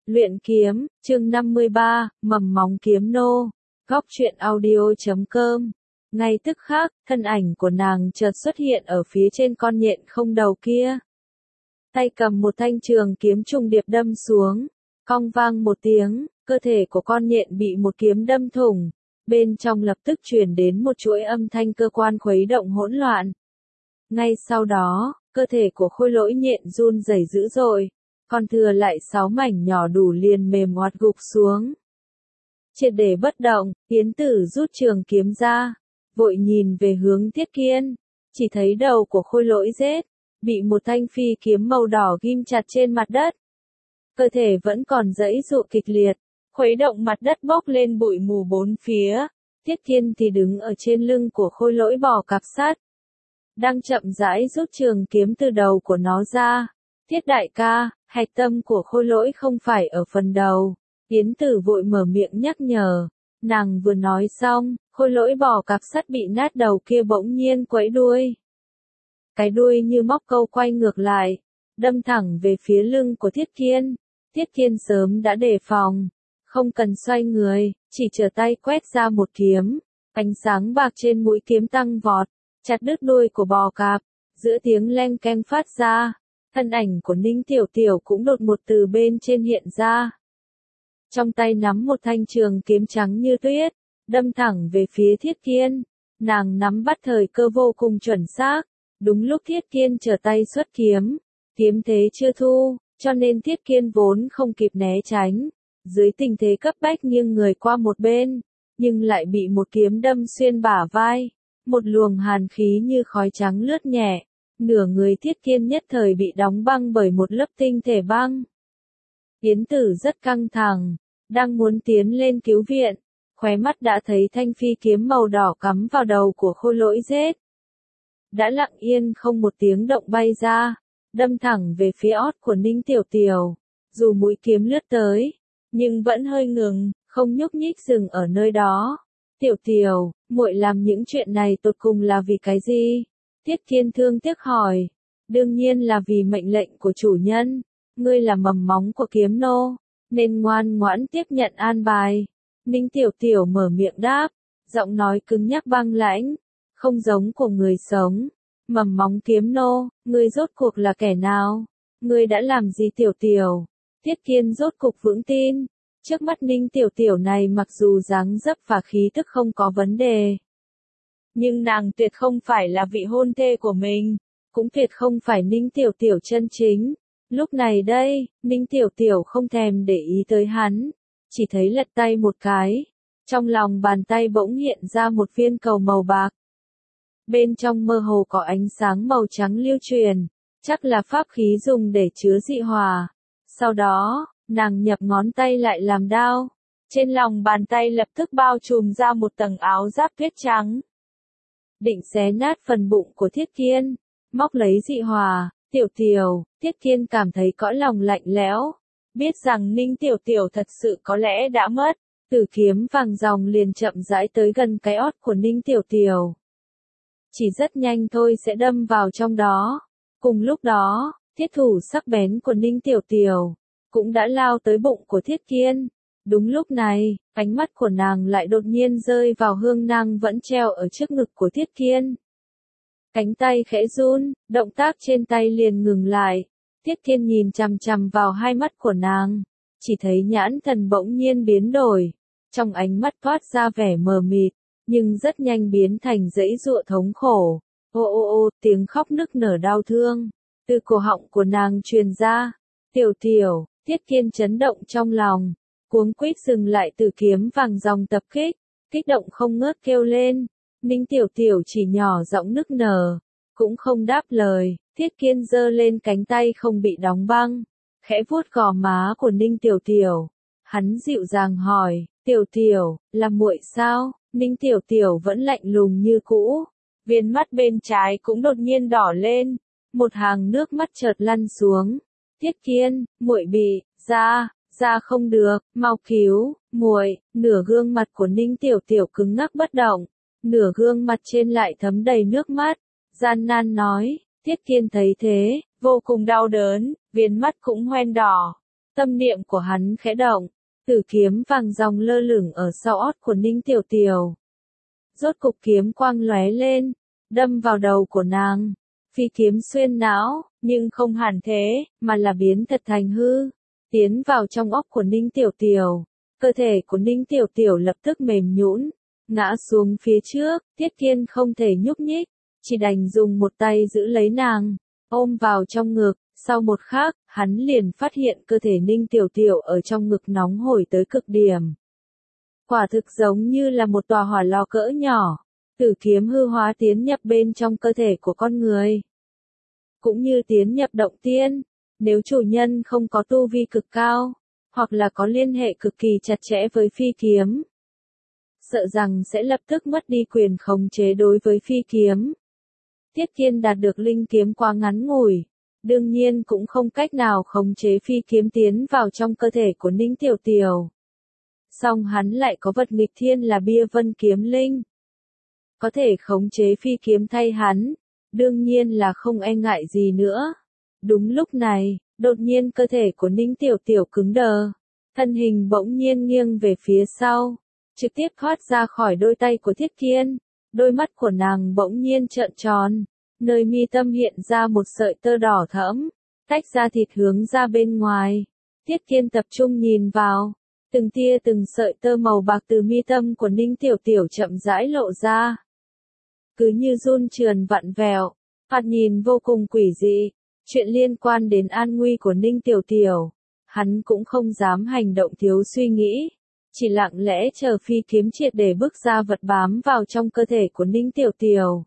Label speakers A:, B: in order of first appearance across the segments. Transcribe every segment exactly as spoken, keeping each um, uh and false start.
A: Luyện kiếm, chương năm mươi ba, mầm móng kiếm nô. Góc truyện audio chấm com. Ngay tức khắc, thân ảnh của nàng chợt xuất hiện ở phía trên con nhện không đầu kia. Tay cầm một thanh trường kiếm trùng điệp đâm xuống, cong vang một tiếng, cơ thể của con nhện bị một kiếm đâm thủng, bên trong lập tức truyền đến một chuỗi âm thanh cơ quan khuấy động hỗn loạn. Ngay sau đó, cơ thể của khôi lỗi nhện run rẩy dữ dội, còn thừa lại sáu mảnh nhỏ đủ liền mềm oặt gục xuống. Triệt để bất động, Yến Tử rút trường kiếm ra, vội nhìn về hướng Tiết Kiên, chỉ thấy đầu của khôi lỗi rết, bị một thanh phi kiếm màu đỏ ghim chặt trên mặt đất. Cơ thể vẫn còn giãy giụa kịch liệt, khuấy động mặt đất bốc lên bụi mù bốn phía. Tiết Kiên thì đứng ở trên lưng của khôi lỗi bò cạp sắt, đang chậm rãi rút trường kiếm từ đầu của nó ra. Tiết đại ca, hạch tâm của khôi lỗi không phải ở phần đầu. Yến Tử vội mở miệng nhắc nhở. Nàng vừa nói xong, khôi lỗi bò cạp sắt bị nát đầu kia bỗng nhiên quẫy đuôi. Cái đuôi như móc câu quay ngược lại, đâm thẳng về phía lưng của Tiết Kiên. Tiết Kiên sớm đã đề phòng, không cần xoay người, chỉ trở tay quét ra một kiếm. Ánh sáng bạc trên mũi kiếm tăng vọt, chặt đứt đuôi của bò cạp, giữa tiếng leng keng phát ra. Thân ảnh của Ninh Tiểu Tiểu cũng đột một từ bên trên hiện ra. Trong tay nắm một thanh trường kiếm trắng như tuyết, đâm thẳng về phía Thiết Kiên. Nàng nắm bắt thời cơ vô cùng chuẩn xác. Đúng lúc Thiết Kiên trở tay xuất kiếm, kiếm thế chưa thu, cho nên Thiết Kiên vốn không kịp né tránh. Dưới tình thế cấp bách nghiêng người qua một bên, nhưng lại bị một kiếm đâm xuyên bả vai. Một luồng hàn khí như khói trắng lướt nhẹ. Nửa người Thiết Kiên nhất thời bị đóng băng bởi một lớp tinh thể băng. Yến Tử rất căng thẳng, đang muốn tiến lên cứu viện, khóe mắt đã thấy thanh phi kiếm màu đỏ cắm vào đầu của khôi lỗi rết. Đã lặng yên không một tiếng động bay ra, đâm thẳng về phía ót của Ninh Tiểu Tiểu. Dù mũi kiếm lướt tới, nhưng vẫn hơi ngừng, không nhúc nhích dừng ở nơi đó. Tiểu Tiểu, muội làm những chuyện này tột cùng là vì cái gì? Tiết Kiên thương tiếc hỏi. Đương nhiên là vì mệnh lệnh của chủ nhân. Ngươi là mầm móng của kiếm nô, nên ngoan ngoãn tiếp nhận an bài. Ninh Tiểu Tiểu mở miệng đáp, giọng nói cứng nhắc băng lãnh, không giống của người sống. Mầm móng kiếm nô, ngươi rốt cuộc là kẻ nào? Ngươi đã làm gì Tiểu Tiểu? Tiết Kiên rốt cục vững tin. Trước mắt Ninh Tiểu Tiểu này mặc dù dáng dấp và khí tức không có vấn đề, nhưng nàng tuyệt không phải là vị hôn thê của mình, cũng tuyệt không phải Ninh Tiểu Tiểu chân chính. Lúc này đây, Ninh Tiểu Tiểu không thèm để ý tới hắn, chỉ thấy lật tay một cái, trong lòng bàn tay bỗng hiện ra một viên cầu màu bạc. Bên trong mơ hồ có ánh sáng màu trắng lưu truyền, chắc là pháp khí dùng để chứa dị hỏa. Sau đó, nàng nhập ngón tay lại làm đao, trên lòng bàn tay lập tức bao trùm ra một tầng áo giáp tuyết trắng. Định xé nát phần bụng của Thiết Kiên, móc lấy dị hỏa. Tiểu Tiểu, Thiết Kiên cảm thấy cõi lòng lạnh lẽo, biết rằng Ninh Tiểu Tiểu thật sự có lẽ đã mất. Tử kiếm vàng ròng liền chậm rãi tới gần cái ót của Ninh Tiểu Tiểu. Chỉ rất nhanh thôi sẽ đâm vào trong đó. Cùng lúc đó, thiết thủ sắc bén của Ninh Tiểu Tiểu cũng đã lao tới bụng của Thiết Kiên. Đúng lúc này, ánh mắt của nàng lại đột nhiên rơi vào hương nang vẫn treo ở trước ngực của Thiết Kiên. Cánh tay khẽ run, động tác trên tay liền ngừng lại. Tiết Kiên nhìn chằm chằm vào hai mắt của nàng, chỉ thấy nhãn thần bỗng nhiên biến đổi. Trong ánh mắt toát ra vẻ mờ mịt, nhưng rất nhanh biến thành giãy giụa thống khổ. Ô ô ô, tiếng khóc nức nở đau thương, từ cổ họng của nàng truyền ra. Tiểu Tiểu, Tiết Kiên chấn động trong lòng, cuống quýt dừng lại từ kiếm vàng ròng tập kích, kích động không ngớt kêu lên. Ninh Tiểu Tiểu chỉ nhỏ giọng nức nở, cũng không đáp lời. Thiết Kiên giơ lên cánh tay không bị đóng băng, khẽ vuốt gò má của Ninh Tiểu Tiểu. Hắn dịu dàng hỏi, Tiểu Tiểu, là muội sao? Ninh Tiểu Tiểu vẫn lạnh lùng như cũ, viên mắt bên trái cũng đột nhiên đỏ lên, một hàng nước mắt chợt lăn xuống. Thiết Kiên, muội bị, da, da không được, mau cứu, muội. Nửa gương mặt của Ninh Tiểu Tiểu cứng ngắc bất động, nửa gương mặt trên lại thấm đầy nước mắt, gian nan nói. Thiết Kiên thấy thế, vô cùng đau đớn, viền mắt cũng hoen đỏ. tâm niệm của hắn khẽ động, tử kiếm vàng ròng lơ lửng ở sau ót của Ninh Tiểu Tiểu. Rốt cục kiếm quang lóe lên, đâm vào đầu của nàng. Phi kiếm xuyên não, nhưng không hẳn thế, mà là biến thật thành hư, tiến vào trong óc của Ninh Tiểu Tiểu. Cơ thể của Ninh Tiểu Tiểu lập tức mềm nhũn, ngã xuống phía trước. Tiết Kiên không thể nhúc nhích, chỉ đành dùng một tay giữ lấy nàng, ôm vào trong ngực. Sau một khắc, hắn liền phát hiện cơ thể Ninh Tiểu Tiểu ở trong ngực nóng hổi tới cực điểm. Quả thực giống như là một tòa hỏa lò cỡ nhỏ, tử kiếm hư hóa tiến nhập bên trong cơ thể của con người. Cũng như tiến nhập động tiên, nếu chủ nhân không có tu vi cực cao, hoặc là có liên hệ cực kỳ chặt chẽ với phi kiếm, sợ rằng sẽ lập tức mất đi quyền khống chế đối với phi kiếm. Tiết Kiên đạt được linh kiếm quá ngắn ngủi, đương nhiên cũng không cách nào khống chế phi kiếm tiến vào trong cơ thể của Ninh Tiểu Tiểu. Song hắn lại có vật nghịch thiên là Bia Vân Kiếm Linh, có thể khống chế phi kiếm thay hắn, đương nhiên là không e ngại gì nữa. Đúng lúc này, đột nhiên cơ thể của Ninh Tiểu Tiểu cứng đờ, thân hình bỗng nhiên nghiêng về phía sau, trực tiếp thoát ra khỏi đôi tay của Tiết Kiên. Đôi mắt của nàng bỗng nhiên trợn tròn, nơi mi tâm hiện ra một sợi tơ đỏ thẫm, tách ra thịt hướng ra bên ngoài. Tiết Kiên tập trung nhìn vào, từng tia từng sợi tơ màu bạc từ mi tâm của Ninh Tiểu Tiểu chậm rãi lộ ra, cứ như run trườn vặn vẹo, thoạt nhìn vô cùng quỷ dị. Chuyện liên quan đến an nguy của Ninh Tiểu Tiểu, hắn cũng không dám hành động thiếu suy nghĩ, chỉ lặng lẽ chờ phi kiếm triệt để bước ra vật bám vào trong cơ thể của Ninh Tiểu Tiểu.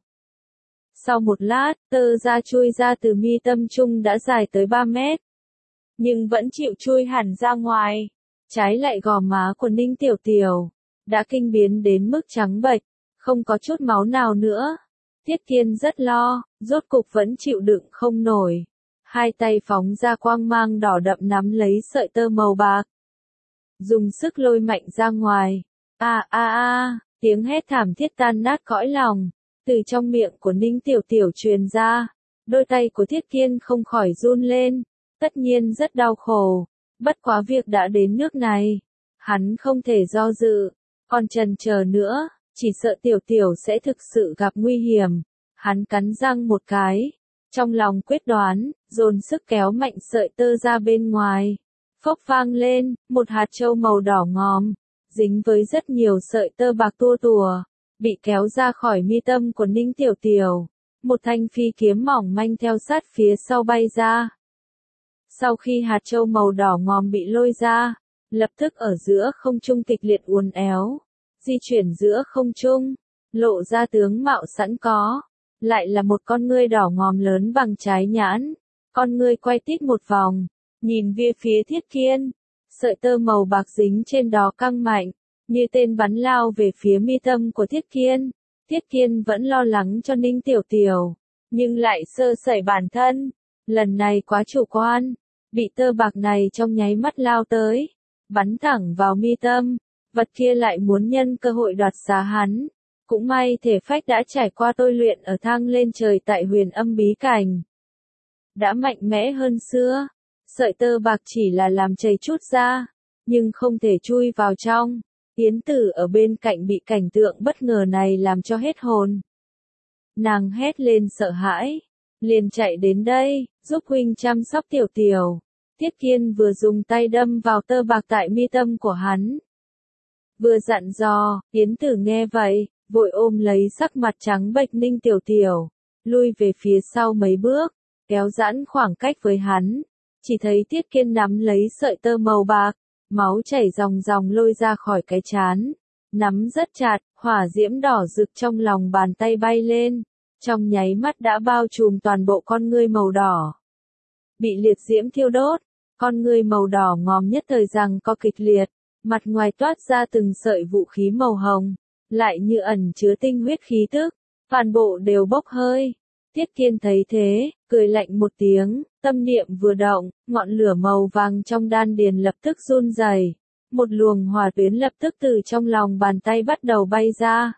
A: Sau một lát, tơ da chui ra từ mi tâm trung đã dài tới ba mét, nhưng vẫn chịu chui hẳn ra ngoài. Trái lại gò má của Ninh Tiểu Tiểu đã kinh biến đến mức trắng bệch, không có chút máu nào nữa. Tiết Kiên rất lo, rốt cục vẫn chịu đựng không nổi. Hai tay phóng ra quang mang đỏ đậm nắm lấy sợi tơ màu bạc, dùng sức lôi mạnh ra ngoài. A a a, tiếng hét thảm thiết tan nát cõi lòng, từ trong miệng của Ninh Tiểu Tiểu truyền ra. Đôi tay của Tiết Kiên không khỏi run lên, tất nhiên rất đau khổ. Bất quá việc đã đến nước này, hắn không thể do dự, còn chần chờ nữa, chỉ sợ Tiểu Tiểu sẽ thực sự gặp nguy hiểm. Hắn cắn răng một cái, trong lòng quyết đoán, dồn sức kéo mạnh sợi tơ ra bên ngoài. Phốc vang lên, một hạt châu màu đỏ ngòm, dính với rất nhiều sợi tơ bạc tua tùa, bị kéo ra khỏi mi tâm của Ninh Tiểu Tiểu. Một thanh phi kiếm mỏng manh theo sát phía sau bay ra. Sau khi hạt châu màu đỏ ngòm bị lôi ra, lập tức ở giữa không trung kịch liệt uốn éo, di chuyển giữa không trung, lộ ra tướng mạo sẵn có, lại là một con ngươi đỏ ngòm lớn bằng trái nhãn. Con ngươi quay tít một vòng, nhìn về phía Tiết Kiên, sợi tơ màu bạc dính trên đó căng mạnh, như tên bắn lao về phía mi tâm của Tiết Kiên. Tiết Kiên vẫn lo lắng cho Ninh Tiểu Tiểu, nhưng lại sơ sẩy bản thân, lần này quá chủ quan, bị tơ bạc này trong nháy mắt lao tới, bắn thẳng vào mi tâm, vật kia lại muốn nhân cơ hội đoạt xá hắn. Cũng may thể phách đã trải qua tôi luyện ở thang lên trời tại Huyền Âm Bí Cảnh, đã mạnh mẽ hơn xưa. Sợi tơ bạc chỉ là làm chảy chút ra, nhưng không thể chui vào trong. Yến Tử ở bên cạnh bị cảnh tượng bất ngờ này làm cho hết hồn. Nàng hét lên sợ hãi, liền chạy đến đây, giúp huynh chăm sóc Tiểu Tiểu. Tiết Kiên vừa dùng tay đâm vào tơ bạc tại mi tâm của hắn, vừa dặn dò. Yến Tử nghe vậy, vội ôm lấy sắc mặt trắng bệch Ninh Tiểu Tiểu, lui về phía sau mấy bước, kéo giãn khoảng cách với hắn. Chỉ thấy Tiết Kiên nắm lấy sợi tơ màu bạc, máu chảy ròng ròng lôi ra khỏi cái trán, nắm rất chặt, hỏa diễm đỏ rực trong lòng bàn tay bay lên, trong nháy mắt đã bao trùm toàn bộ con ngươi màu đỏ. Bị liệt diễm thiêu đốt, con ngươi màu đỏ ngòm nhất thời rằng co kịch liệt, mặt ngoài toát ra từng sợi vũ khí màu hồng, lại như ẩn chứa tinh huyết khí tức, toàn bộ đều bốc hơi. Tiết Kiên thấy thế, cười lạnh một tiếng, tâm niệm vừa động, ngọn lửa màu vàng trong đan điền lập tức run rẩy, một luồng hỏa tuyến lập tức từ trong lòng bàn tay bắt đầu bay ra.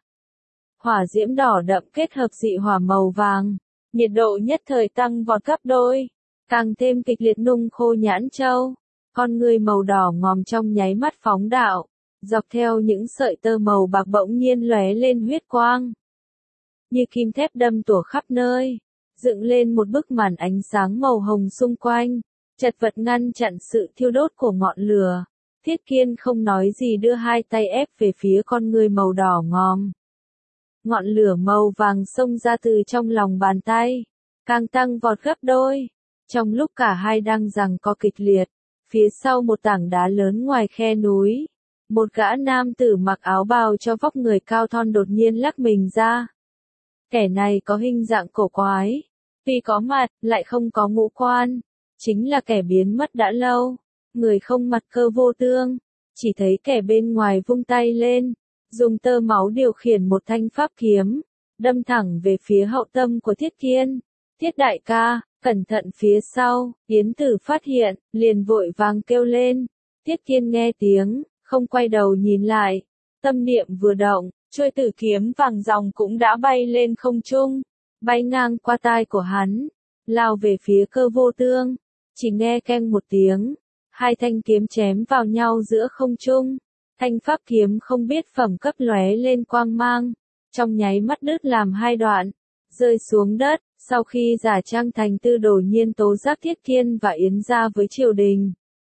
A: Hỏa diễm đỏ đậm kết hợp dị hỏa màu vàng, nhiệt độ nhất thời tăng vọt gấp đôi, càng thêm kịch liệt nung khô nhãn châu. con ngươi màu đỏ ngòm trong nháy mắt phóng đạo, dọc theo những sợi tơ màu bạc bỗng nhiên lóe lên huyết quang. Như kim thép đâm tủa khắp nơi, dựng lên một bức màn ánh sáng màu hồng xung quanh, chật vật ngăn chặn sự thiêu đốt của ngọn lửa. Thiết Kiên không nói gì đưa hai tay ép về phía con ngươi màu đỏ ngòm. Ngọn lửa màu vàng xông ra từ trong lòng bàn tay, càng tăng vọt gấp đôi. Trong lúc cả hai đang giằng co kịch liệt, phía sau một tảng đá lớn ngoài khe núi, một gã nam tử mặc áo bào cho vóc người cao thon đột nhiên lắc mình ra. Kẻ này có hình dạng cổ quái, tuy có mặt, lại không có ngũ quan, chính là kẻ biến mất đã lâu, người không mặt Cơ Vô Tương, chỉ thấy kẻ bên ngoài vung tay lên, dùng tơ máu điều khiển một thanh pháp kiếm, đâm thẳng về phía hậu tâm của Thiết Kiên. Thiết đại ca, cẩn thận phía sau, Yến Tử phát hiện, liền vội vàng kêu lên. Thiết Kiên nghe tiếng, không quay đầu nhìn lại, tâm niệm vừa động, chuôi tử kiếm vàng ròng cũng đã bay lên không trung, bay ngang qua tai của hắn, lao về phía Cơ Vô Tương. Chỉ nghe keng một tiếng, hai thanh kiếm chém vào nhau giữa không trung, thanh pháp kiếm không biết phẩm cấp lóe lên quang mang, trong nháy mắt đứt làm hai đoạn, rơi xuống đất. Sau khi giả trang thành Tư Đồ Nhiên tố giác Thiết Kiên và Yến gia với triều đình,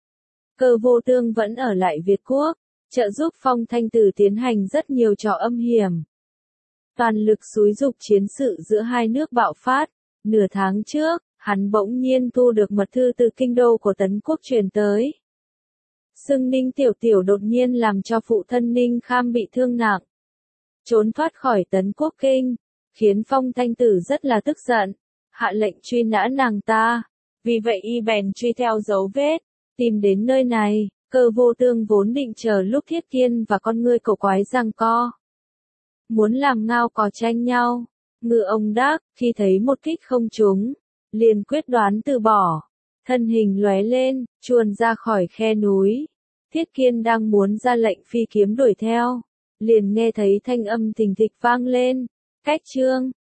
A: Cơ Vô Tương vẫn ở lại Việt Quốc, trợ giúp Phong Thanh Tử tiến hành rất nhiều trò âm hiểm. Toàn lực xúi dục chiến sự giữa hai nước bạo phát. Nửa tháng trước, hắn bỗng nhiên thu được mật thư từ kinh đô của Tấn Quốc truyền tới. Xưng Ninh Tiểu Tiểu đột nhiên làm cho phụ thân Ninh Kham bị thương nặng, trốn thoát khỏi Tấn Quốc kinh, khiến Phong Thanh Tử rất là tức giận, hạ lệnh truy nã nàng ta. Vì vậy y bèn truy theo dấu vết, tìm đến nơi này. Cơ Vô Tương vốn định chờ lúc Thiết Kiên và con ngươi cổ quái giằng co, muốn làm ngao cò tranh nhau. Ngự ông Đắc, khi thấy một kích không trúng, liền quyết đoán từ bỏ, thân hình lóe lên, chuồn ra khỏi khe núi. Thiết Kiên đang muốn ra lệnh phi kiếm đuổi theo, liền nghe thấy thanh âm thình thịch vang lên. Cách chương